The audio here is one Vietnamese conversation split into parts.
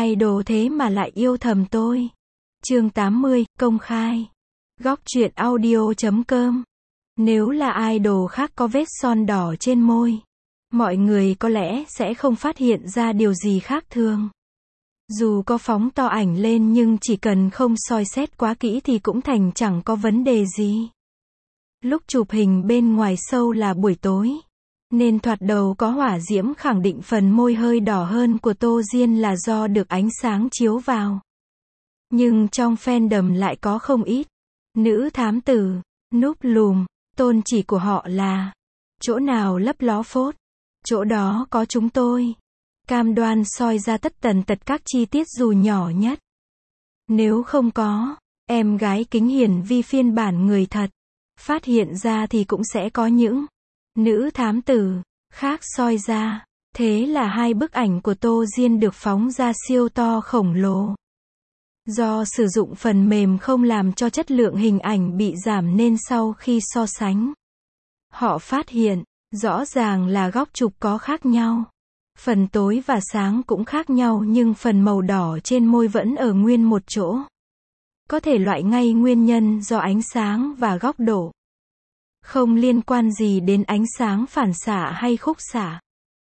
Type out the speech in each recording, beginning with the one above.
idol thế mà lại yêu thầm tôi. Chương 80, công khai. Góc truyện audio.com. Nếu là idol khác có vết son đỏ trên môi, mọi người có lẽ sẽ không phát hiện ra điều gì khác thường. Dù có phóng to ảnh lên nhưng chỉ cần không soi xét quá kỹ thì cũng thành chẳng có vấn đề gì. Lúc chụp hình bên ngoài show là buổi tối, nên thoạt đầu có hỏa diễm khẳng định phần môi hơi đỏ hơn của Tô Diên là do được ánh sáng chiếu vào. Nhưng trong fandom lại có không ít nữ thám tử, núp lùm, tôn chỉ của họ là chỗ nào lấp ló phốt, chỗ đó có chúng tôi. Cam đoan soi ra tất tần tật các chi tiết dù nhỏ nhất. Nếu không có, em gái Kính Hiển Vi phiên bản người thật phát hiện ra thì cũng sẽ có những nữ thám tử khác soi ra. Thế là hai bức ảnh của Tô Diên được phóng ra siêu to khổng lồ. Do sử dụng phần mềm không làm cho chất lượng hình ảnh bị giảm nên sau khi so sánh, họ phát hiện, rõ ràng là góc chụp có khác nhau. Phần tối và sáng cũng khác nhau nhưng phần màu đỏ trên môi vẫn ở nguyên một chỗ. Có thể loại ngay nguyên nhân do ánh sáng và góc độ. Không liên quan gì đến ánh sáng phản xạ hay khúc xạ.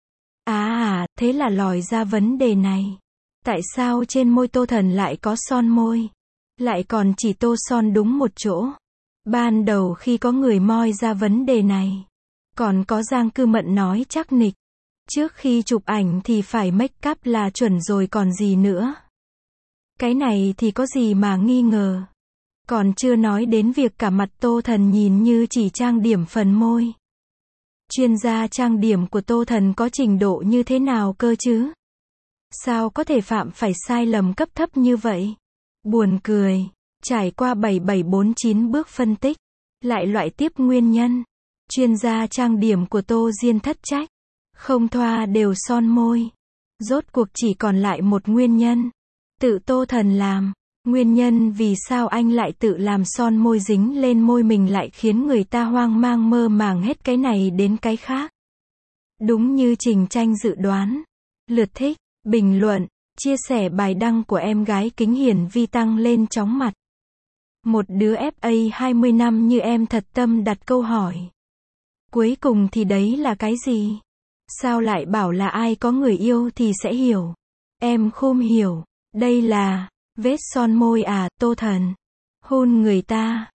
Thế là lòi ra vấn đề này. Tại sao trên môi Tô Thần lại có son môi? Lại còn chỉ tô son đúng một chỗ. Ban đầu khi có người moi ra vấn đề này, còn có Giang Cư Mận nói chắc nịch. Trước khi chụp ảnh thì phải make up là chuẩn rồi còn gì nữa. Cái này thì có gì mà nghi ngờ. Còn chưa nói đến việc cả mặt Tô Thần nhìn như chỉ trang điểm phần môi. Chuyên gia trang điểm của Tô Thần có trình độ như thế nào cơ chứ? Sao có thể phạm phải sai lầm cấp thấp như vậy? Buồn cười. Trải qua 7749 bước phân tích, lại loại tiếp nguyên nhân. Chuyên gia trang điểm của Tô Diên thất trách. Không thoa đều son môi. Rốt cuộc chỉ còn lại một nguyên nhân. Tự Tô Thần làm. Nguyên nhân vì sao anh lại tự làm son môi dính lên môi mình lại khiến người ta hoang mang mơ màng hết cái này đến cái khác. Đúng như Trình Tranh dự đoán. Lượt thích, bình luận, chia sẻ bài đăng của em gái Kính Hiển Vi tăng lên chóng mặt. Một đứa FA 20 năm như em thật tâm đặt câu hỏi. Cuối cùng thì đấy là cái gì? Sao lại bảo là ai có người yêu thì sẽ hiểu? Em không hiểu. Đây là vết son môi à, Tô Thần hôn người ta.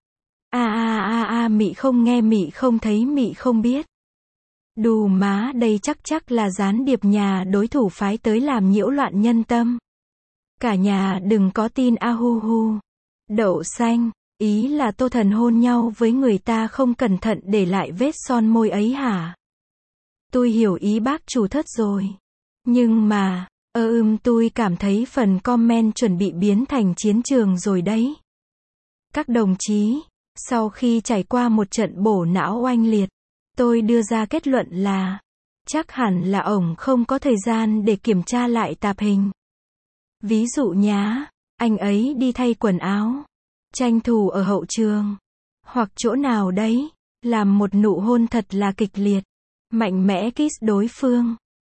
Mị không nghe, mị không thấy, mị không biết. Đù má, đây chắc là gián điệp nhà đối thủ phái tới làm nhiễu loạn nhân tâm. Cả nhà đừng có tin hu hu. Đậu xanh, ý là Tô Thần hôn nhau với người ta không cẩn thận để lại vết son môi ấy hả? Tôi hiểu ý bác chủ thất rồi. Nhưng mà, tôi cảm thấy phần comment chuẩn bị biến thành chiến trường rồi đấy. Các đồng chí, sau khi trải qua một trận bổ não oanh liệt, tôi đưa ra kết luận là, chắc hẳn là ổng không có thời gian để kiểm tra lại tạp hình. Ví dụ nhá, anh ấy đi thay quần áo, tranh thủ ở hậu trường, hoặc chỗ nào đấy, làm một nụ hôn thật là kịch liệt, mạnh mẽ kiss đối phương.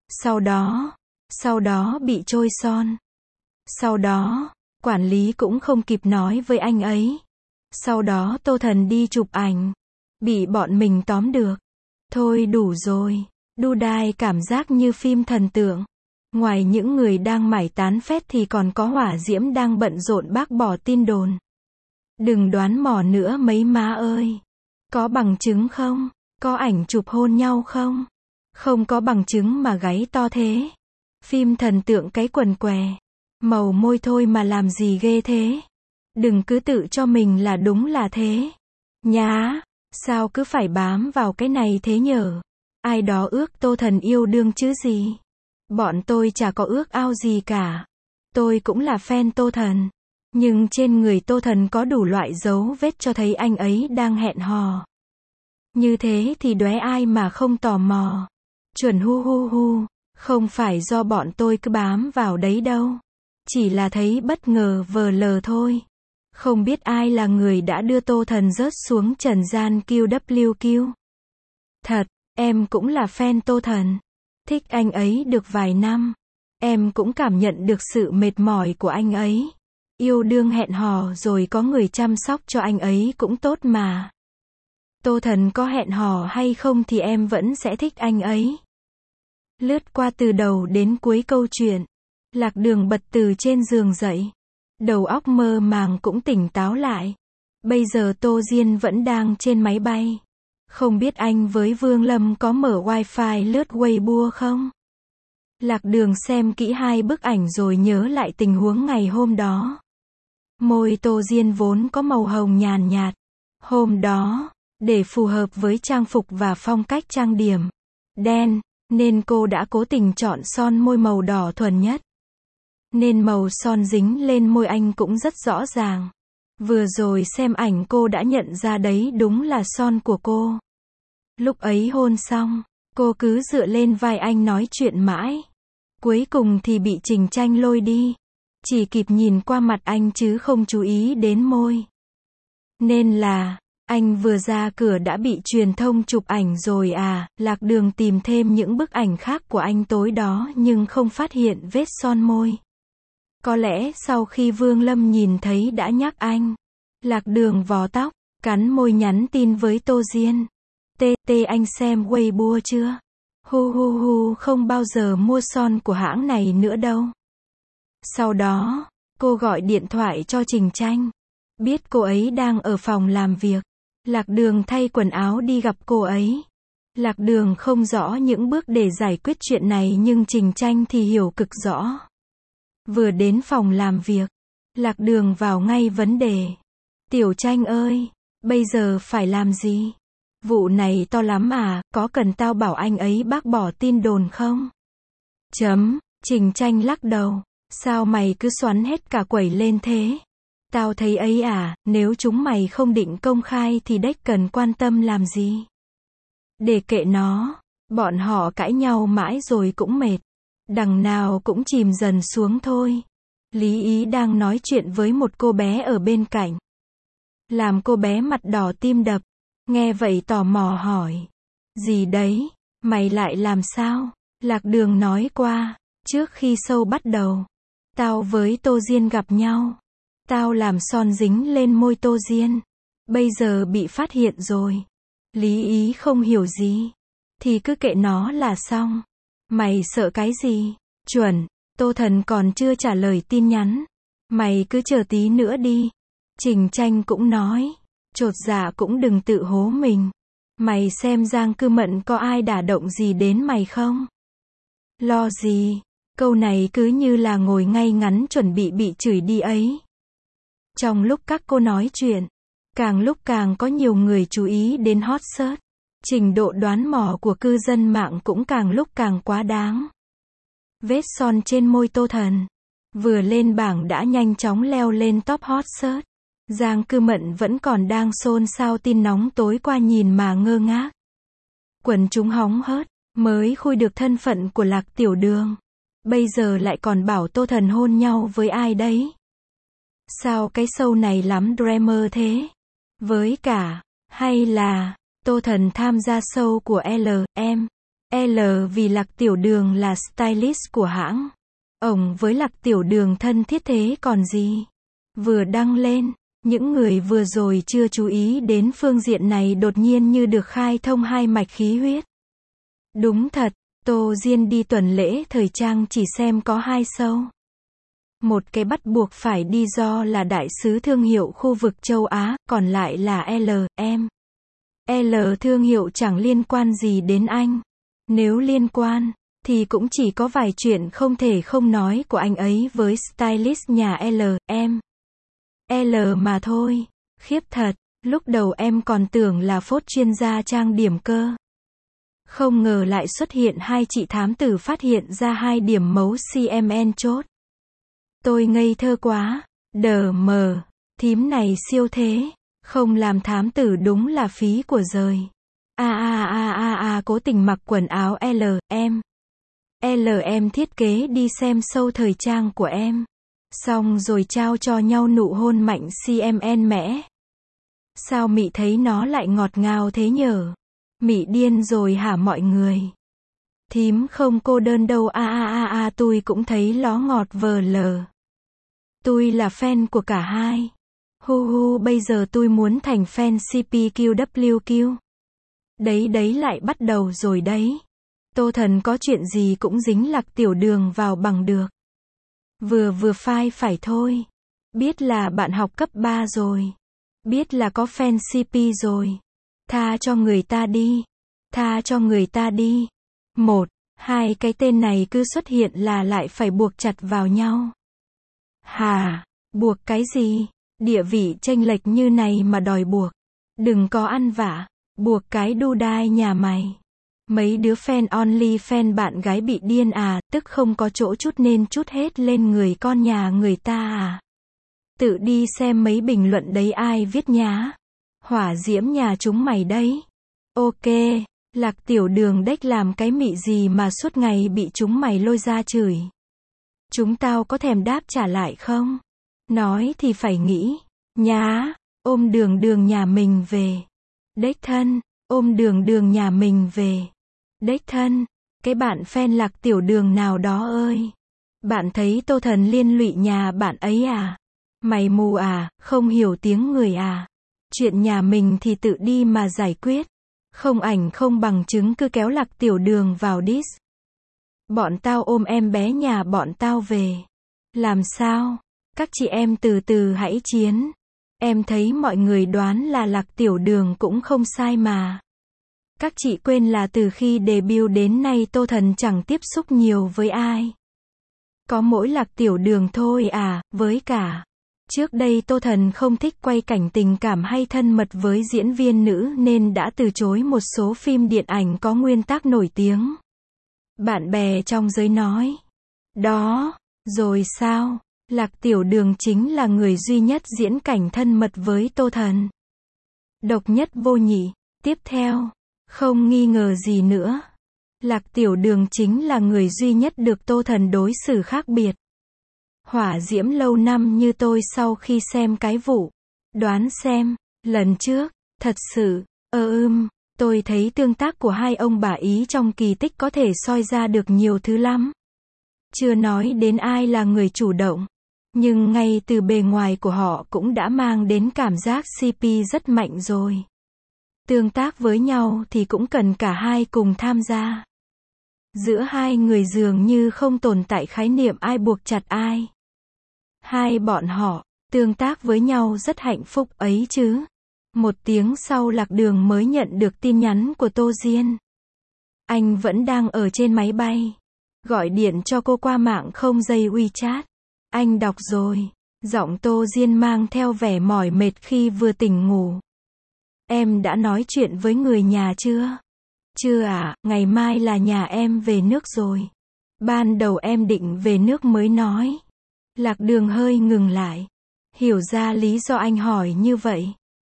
Sau đó bị trôi son. Sau đó, quản lý cũng không kịp nói với anh ấy. Sau đó Tô Thần đi chụp ảnh, bị bọn mình tóm được. Thôi đủ rồi, đu đai cảm giác như phim thần tượng. Ngoài những người đang mải tán phét thì còn có hỏa diễm đang bận rộn bác bỏ tin đồn. Đừng đoán mò nữa mấy má ơi. Có bằng chứng không? Có ảnh chụp hôn nhau không? Không có bằng chứng mà gáy to thế. Phim thần tượng cái quần què. Màu môi thôi mà làm gì ghê thế. Đừng cứ tự cho mình là đúng là thế. Nhá, sao cứ phải bám vào cái này thế nhở? Ai đó ước Tô Thần yêu đương chứ gì. Bọn tôi chả có ước ao gì cả. Tôi cũng là fan Tô Thần. Nhưng trên người Tô Thần có đủ loại dấu vết cho thấy anh ấy đang hẹn hò. Như thế thì đóe ai mà không tò mò. Chuẩn hu. Không phải do bọn tôi cứ bám vào đấy đâu. Chỉ là thấy bất ngờ vờ lờ thôi. Không biết ai là người đã đưa Tô Thần rớt xuống trần gian QWQ. Thật, em cũng là fan Tô Thần. Thích anh ấy được vài năm. Em cũng cảm nhận được sự mệt mỏi của anh ấy. Yêu đương hẹn hò rồi có người chăm sóc cho anh ấy cũng tốt mà. Tô Thần có hẹn hò hay không thì em vẫn sẽ thích anh ấy. Lướt qua từ đầu đến cuối câu chuyện, Lạc Đường bật từ trên giường dậy. Đầu óc mơ màng cũng tỉnh táo lại. Bây giờ Tô Diên vẫn đang trên máy bay. Không biết anh với Vương Lâm có mở wifi lướt Weibo không? Lạc Đường xem kỹ 2 bức ảnh rồi nhớ lại tình huống ngày hôm đó. Môi Tô Diên vốn có màu hồng nhàn nhạt. Hôm đó, để phù hợp với trang phục và phong cách trang điểm đen, nên cô đã cố tình chọn son môi màu đỏ thuần nhất. Nên màu son dính lên môi anh cũng rất rõ ràng. Vừa rồi xem ảnh cô đã nhận ra đấy đúng là son của cô. Lúc ấy hôn xong, cô cứ dựa lên vai anh nói chuyện mãi. Cuối cùng thì bị Trình Tranh lôi đi. Chỉ kịp nhìn qua mặt anh chứ không chú ý đến môi. Nên là, anh vừa ra cửa đã bị truyền thông chụp ảnh rồi à. Lạc Đường tìm thêm những bức ảnh khác của anh tối đó nhưng không phát hiện vết son môi. Có lẽ sau khi Vương Lâm nhìn thấy đã nhắc anh. Lạc Đường vò tóc, cắn môi nhắn tin với Tô Diên. Anh xem Weibo chưa? Hu, không bao giờ mua son của hãng này nữa đâu. Sau đó, cô gọi điện thoại cho Trình Tranh. Biết cô ấy đang ở phòng làm việc. Lạc Đường thay quần áo đi gặp cô ấy. Lạc Đường không rõ những bước để giải quyết chuyện này nhưng Trình Tranh thì hiểu cực rõ. Vừa đến phòng làm việc, Lạc Đường vào ngay vấn đề. Tiểu Tranh ơi, bây giờ phải làm gì? Vụ này to lắm à, có cần tao bảo anh ấy bác bỏ tin đồn không? Trình Tranh lắc đầu. Sao mày cứ xoắn hết cả quẩy lên thế? Tao thấy ấy à, nếu chúng mày không định công khai thì đếch cần quan tâm làm gì. Để kệ nó, bọn họ cãi nhau mãi rồi cũng mệt. Đằng nào cũng chìm dần xuống thôi. Lý Ý đang nói chuyện với một cô bé ở bên cạnh. Làm cô bé mặt đỏ tim đập. Nghe vậy tò mò hỏi. Gì đấy? Mày lại làm sao? Lạc Đường nói qua. Trước khi show bắt đầu, tao với Tô Diên gặp nhau. Tao làm son dính lên môi Tô Diên. Bây giờ bị phát hiện rồi. Lý Ý không hiểu gì. Thì cứ kệ nó là xong. Mày sợ cái gì? Chuẩn. Tô Thần còn chưa trả lời tin nhắn. Mày cứ chờ tí nữa đi. Trình Tranh cũng nói. Chột dạ cũng đừng tự hố mình. Mày xem Giang Cư Mận có ai đả động gì đến mày không? Lo gì? Câu này cứ như là ngồi ngay ngắn chuẩn bị chửi đi ấy. Trong lúc các cô nói chuyện, càng lúc càng có nhiều người chú ý đến hot search. Trình độ đoán mò của cư dân mạng cũng càng lúc càng quá đáng. Vết son trên môi Tô Thần vừa lên bảng đã nhanh chóng leo lên top hot search. Giang Cư Mận vẫn còn đang xôn xao tin nóng tối qua nhìn mà ngơ ngác. Quần chúng hóng hớt, mới khui được thân phận của Lạc Tiểu Đường. Bây giờ lại còn bảo Tô Thần hôn nhau với ai đấy. Sao cái show này lắm drama thế? Với cả, hay là, Tô Thần tham gia show của L vì Lạc Tiểu Đường là stylist của hãng. Ổng với Lạc Tiểu Đường thân thiết thế còn gì? Vừa đăng lên, những người vừa rồi chưa chú ý đến phương diện này đột nhiên như được khai thông hai mạch khí huyết. Đúng thật, Tô Diên đi tuần lễ thời trang chỉ xem có 2 show. Một cái bắt buộc phải đi do là đại sứ thương hiệu khu vực châu Á, còn lại là L thương hiệu chẳng liên quan gì đến anh. Nếu liên quan, thì cũng chỉ có vài chuyện không thể không nói của anh ấy với stylist nhà L mà thôi. Khiếp thật, lúc đầu em còn tưởng là phốt chuyên gia trang điểm cơ. Không ngờ lại xuất hiện 2 chị thám tử phát hiện ra 2 điểm mấu CMN chốt. Tôi ngây thơ quá. Thím này siêu thế. Không làm thám tử đúng là phí của giời. Cố tình mặc quần áo em thiết kế đi xem show thời trang của em. Xong rồi trao cho nhau nụ hôn mạnh CMN mẽ. Sao Mị thấy nó lại ngọt ngào thế nhở? Mị điên rồi hả mọi người? Thím không cô đơn đâu tôi cũng thấy ló ngọt vờ lờ. Tôi là fan của cả hai. Hu bây giờ tôi muốn thành fan CPQWQ. Đấy lại bắt đầu rồi đấy. Tô Thần có chuyện gì cũng dính Lạc Tiểu Đường vào bằng được. Vừa phai phải thôi. Biết là bạn học cấp 3 rồi. Biết là có fan CP rồi. Tha cho người ta đi. Tha cho người ta đi. Một, hai cái tên này cứ xuất hiện là lại phải buộc chặt vào nhau. Hà, buộc cái gì? Địa vị chênh lệch như này mà đòi buộc. Đừng có ăn vạ. Buộc cái đu đai nhà mày. Mấy đứa fan only fan bạn gái bị điên à, tức không có chỗ chút nên chút hết lên người con nhà người ta à. Tự đi xem mấy bình luận đấy ai viết nhá. Hỏa diễm nhà chúng mày đấy. Ok, Lạc Tiểu Đường đếch làm cái mị gì mà suốt ngày bị chúng mày lôi ra chửi. Chúng tao có thèm đáp trả lại không? Nói thì phải nghĩ. Nhá, ôm đường nhà mình về. Đếch thân, ôm đường nhà mình về. Đếch thân, cái bạn fan Lạc Tiểu Đường nào đó ơi. Bạn thấy Tô Thần liên lụy nhà bạn ấy à? Mày mù à, không hiểu tiếng người à? Chuyện nhà mình thì tự đi mà giải quyết. Không ảnh không bằng chứng cứ kéo Lạc Tiểu Đường vào diss. Bọn tao ôm em bé nhà bọn tao về. Làm sao? Các chị em từ từ hãy chiến. Em thấy mọi người đoán là Lạc Tiểu Đường cũng không sai mà. Các chị quên là từ khi debut đến nay Tô Thần chẳng tiếp xúc nhiều với ai. Có mỗi Lạc Tiểu Đường thôi à, với cả. Trước đây Tô Thần không thích quay cảnh tình cảm hay thân mật với diễn viên nữ nên đã từ chối một số phim điện ảnh có nguyên tác nổi tiếng. Bạn bè trong giới nói. Đó, rồi sao? Lạc Tiểu Đường chính là người duy nhất diễn cảnh thân mật với Tô Thần. Độc nhất vô nhị. Tiếp theo, không nghi ngờ gì nữa. Lạc Tiểu Đường chính là người duy nhất được Tô Thần đối xử khác biệt. Hỏa diễm lâu năm như tôi sau khi xem cái vụ. Đoán xem, lần trước, thật sự, tôi thấy tương tác của hai ông bà Ý trong kỳ tích có thể soi ra được nhiều thứ lắm. Chưa nói đến ai là người chủ động. Nhưng ngay từ bề ngoài của họ cũng đã mang đến cảm giác CP rất mạnh rồi. Tương tác với nhau thì cũng cần cả hai cùng tham gia. Giữa hai người dường như không tồn tại khái niệm ai buộc chặt ai. Hai bọn họ, tương tác với nhau rất hạnh phúc ấy chứ. Một tiếng sau Lạc Đường mới nhận được tin nhắn của Tô Diên. Anh vẫn đang ở trên máy bay. Gọi điện cho cô qua mạng không dây WeChat. Anh đọc rồi. Giọng Tô Diên mang theo vẻ mỏi mệt khi vừa tỉnh ngủ. Em đã nói chuyện với người nhà chưa? Chưa ạ, ngày mai là nhà em về nước rồi. Ban đầu em định về nước mới nói. Lạc Đường hơi ngừng lại. Hiểu ra lý do anh hỏi như vậy.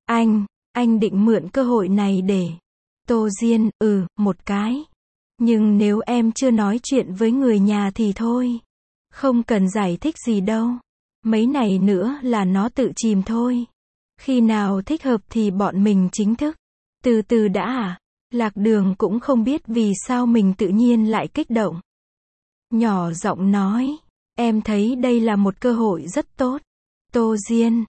Anh định mượn cơ hội này để. Tô Diên, một cái. Nhưng nếu em chưa nói chuyện với người nhà thì thôi. Không cần giải thích gì đâu. Mấy này nữa là nó tự chìm thôi. Khi nào thích hợp thì bọn mình chính thức. Từ từ đã à? Lạc Đường cũng không biết vì sao mình tự nhiên lại kích động. Nhỏ giọng nói. Em thấy đây là một cơ hội rất tốt. Tô Diên,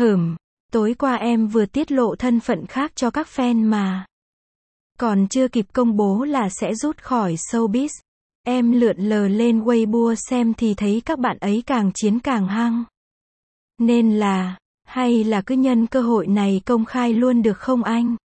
tối qua em vừa tiết lộ thân phận khác cho các fan mà. Còn chưa kịp công bố là sẽ rút khỏi showbiz. Em lượn lờ lên Weibo xem thì thấy các bạn ấy càng chiến càng hăng. Nên là, hay là cứ nhân cơ hội này công khai luôn được không anh?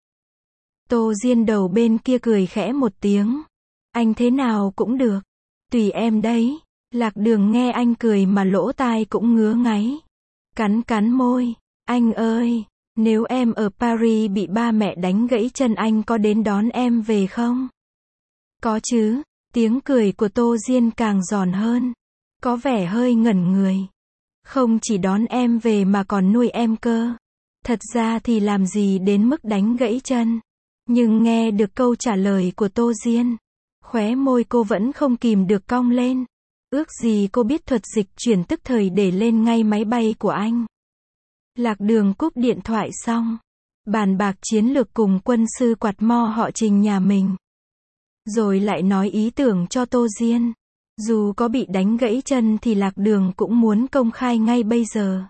Tô Diên đầu bên kia cười khẽ một tiếng. Anh thế nào cũng được. Tùy em đấy. Lạc Đường nghe anh cười mà lỗ tai cũng ngứa ngáy. Cắn môi. Anh ơi, nếu em ở Paris bị ba mẹ đánh gãy chân anh có đến đón em về không? Có chứ. Tiếng cười của Tô Diên càng giòn hơn. Có vẻ hơi ngẩn người. Không chỉ đón em về mà còn nuôi em cơ. Thật ra thì làm gì đến mức đánh gãy chân. Nhưng nghe được câu trả lời của Tô Diên, khóe môi cô vẫn không kìm được cong lên. Ước gì cô biết thuật dịch chuyển tức thời để lên ngay máy bay của anh. Lạc Đường cúp điện thoại xong. Bàn bạc chiến lược cùng quân sư quạt mo họ Trình nhà mình. Rồi lại nói ý tưởng cho Tô Diên. Dù có bị đánh gãy chân thì Lạc Đường cũng muốn công khai ngay bây giờ.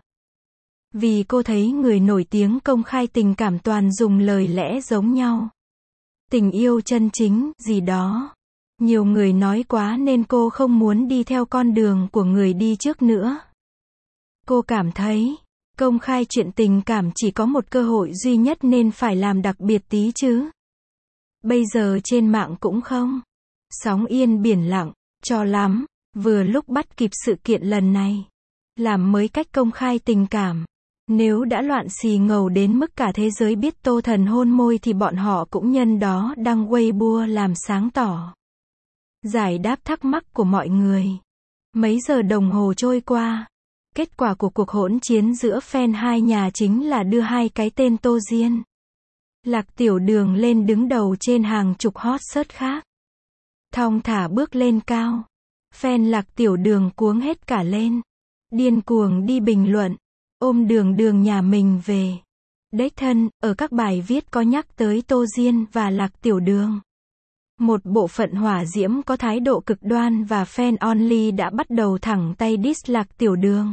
Vì cô thấy người nổi tiếng công khai tình cảm toàn dùng lời lẽ giống nhau. Tình yêu chân chính, gì đó. Nhiều người nói quá nên cô không muốn đi theo con đường của người đi trước nữa. Cô cảm thấy, công khai chuyện tình cảm chỉ có một cơ hội duy nhất nên phải làm đặc biệt tí chứ. Bây giờ trên mạng cũng không. Sóng yên biển lặng, cho lắm, vừa lúc bắt kịp sự kiện lần này. Làm mới cách công khai tình cảm. Nếu đã loạn xì ngầu đến mức cả thế giới biết Tô Thần hôn môi thì bọn họ cũng nhân đó đăng Weibo làm sáng tỏ. Giải đáp thắc mắc của mọi người. Mấy giờ đồng hồ trôi qua. Kết quả của cuộc hỗn chiến giữa fan hai nhà chính là đưa hai cái tên Tô Diên, Lạc Tiểu Đường lên đứng đầu trên hàng chục hot search khác. Thong thả bước lên cao. Fan Lạc Tiểu Đường cuống hết cả lên. Điên cuồng đi bình luận. Ôm Đường Đường nhà mình về. Đích thân, ở các bài viết có nhắc tới Tô Diên và Lạc Tiểu Đường. Một bộ phận hỏa diễm có thái độ cực đoan và fan only đã bắt đầu thẳng tay diss Lạc Tiểu Đường.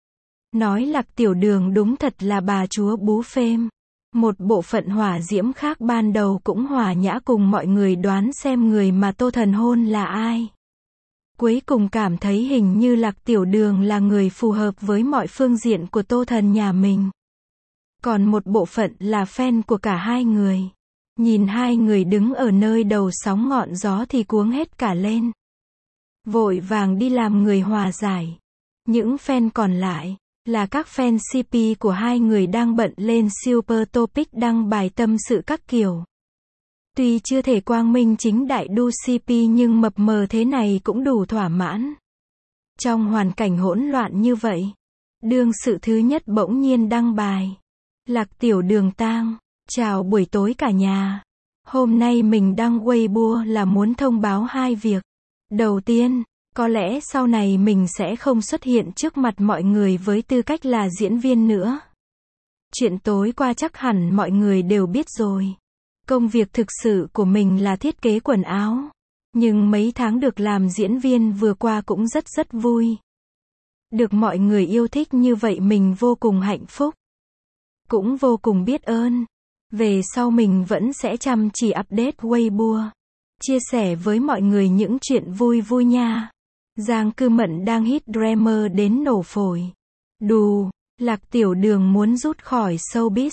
Nói Lạc Tiểu Đường đúng thật là bà chúa bú phêm. Một bộ phận hỏa diễm khác ban đầu cũng hòa nhã cùng mọi người đoán xem người mà Tô Thần hôn là ai. Cuối cùng cảm thấy hình như Lạc Tiểu Đường là người phù hợp với mọi phương diện của Tô Thần nhà mình. Còn một bộ phận là fan của cả hai người. Nhìn hai người đứng ở nơi đầu sóng ngọn gió thì cuống hết cả lên. Vội vàng đi làm người hòa giải. Những fan còn lại là các fan CP của hai người đang bận lên Super Topic đăng bài tâm sự các kiểu. Tuy chưa thể quang minh chính đại đu CP nhưng mập mờ thế này cũng đủ thỏa mãn. Trong hoàn cảnh hỗn loạn như vậy, đương sự thứ nhất bỗng nhiên đăng bài. Lạc Tiểu Đường tang. Chào buổi tối cả nhà. Hôm nay mình đăng Weibo là muốn thông báo hai việc. Đầu tiên, có lẽ sau này mình sẽ không xuất hiện trước mặt mọi người với tư cách là diễn viên nữa. Chuyện tối qua chắc hẳn mọi người đều biết rồi. Công việc thực sự của mình là thiết kế quần áo. Nhưng mấy tháng được làm diễn viên vừa qua cũng rất vui. Được mọi người yêu thích như vậy mình vô cùng hạnh phúc. Cũng vô cùng biết ơn. Về sau mình vẫn sẽ chăm chỉ update Weibo. Chia sẻ với mọi người những chuyện vui nha. Giang Cư Mận đang hit drama đến nổ phổi. Đù, Lạc Tiểu Đường muốn rút khỏi showbiz.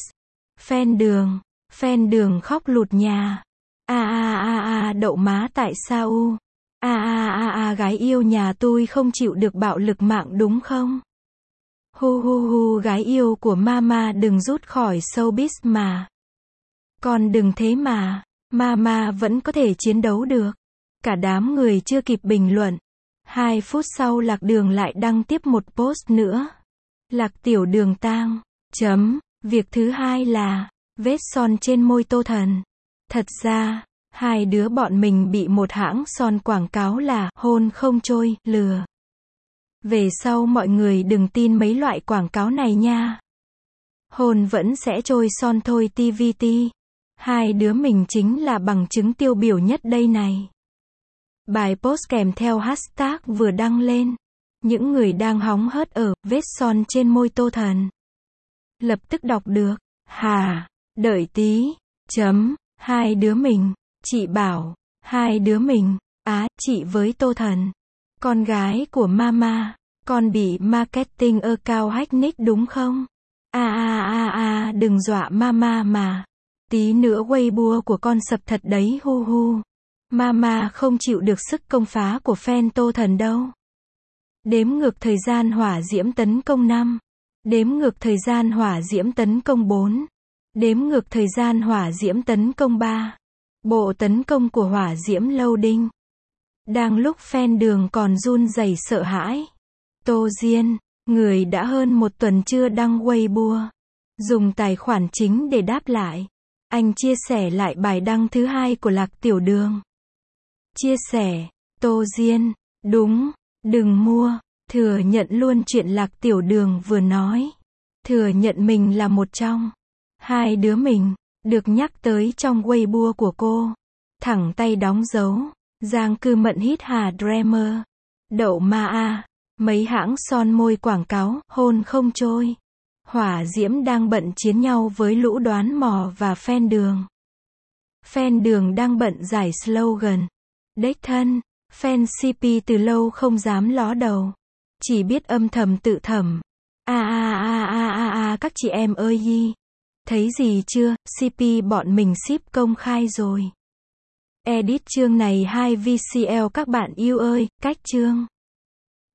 Fan đường khóc lụt nhà. Đậu má tại sao? Gái yêu nhà tôi không chịu được bạo lực mạng đúng không? Hu gái yêu của mama đừng rút khỏi showbiz mà. Con đừng thế mà. Mama vẫn có thể chiến đấu được. Cả đám người chưa kịp bình luận. 2 phút sau Lạc Đường lại đăng tiếp một post nữa. Lạc Tiểu Đường tang. Việc thứ hai là vết son trên môi Tô Thần. Thật ra, hai đứa bọn mình bị một hãng son quảng cáo là hôn không trôi, lừa. Về sau mọi người đừng tin mấy loại quảng cáo này nha. Hôn vẫn sẽ trôi son thôi TVT. Hai đứa mình chính là bằng chứng tiêu biểu nhất đây này. Bài post kèm theo hashtag vừa đăng lên. Những người đang hóng hớt ở vết son trên môi Tô Thần. Lập tức đọc được. Đợi tí. Hai đứa mình. Chị bảo. Hai đứa mình. Chị với Tô Thần. Con gái của mama. Con bị marketing account hack nick đúng không? Đừng dọa mama mà. Tí nữa Weibo của con sập thật đấy hu. Mama không chịu được sức công phá của fan Tô Thần đâu. Đếm ngược thời gian hỏa diễm tấn công 5. Đếm ngược thời gian hỏa diễm tấn công 4. Đếm ngược thời gian hỏa diễm tấn công 3. Bộ tấn công của hỏa diễm loading. Đang lúc fan đường còn run rẩy sợ hãi. Tô Diên, người đã hơn một tuần chưa đăng Weibo. Dùng tài khoản chính để đáp lại. Anh chia sẻ lại bài đăng thứ hai của Lạc Tiểu Đường. Chia sẻ, Tô Diên, đúng, đừng mua, thừa nhận luôn chuyện Lạc Tiểu Đường vừa nói. Thừa nhận mình là một trong hai đứa mình, được nhắc tới trong Weibo của cô. Thẳng tay đóng dấu. Giang Cư Mận hít hà Dreamer. Đậu ma a. Mấy hãng son môi quảng cáo, hôn không trôi. Hỏa diễm đang bận chiến nhau với lũ đoán mò và fan đường. Fan đường đang bận giải slogan. Đếch thân. Fan CP từ lâu không dám ló đầu. Chỉ biết âm thầm tự thầm. Các chị em ơi yi. Thấy gì chưa, CP bọn mình ship công khai rồi. Edit chương này 2 VCL các bạn yêu ơi, cách chương.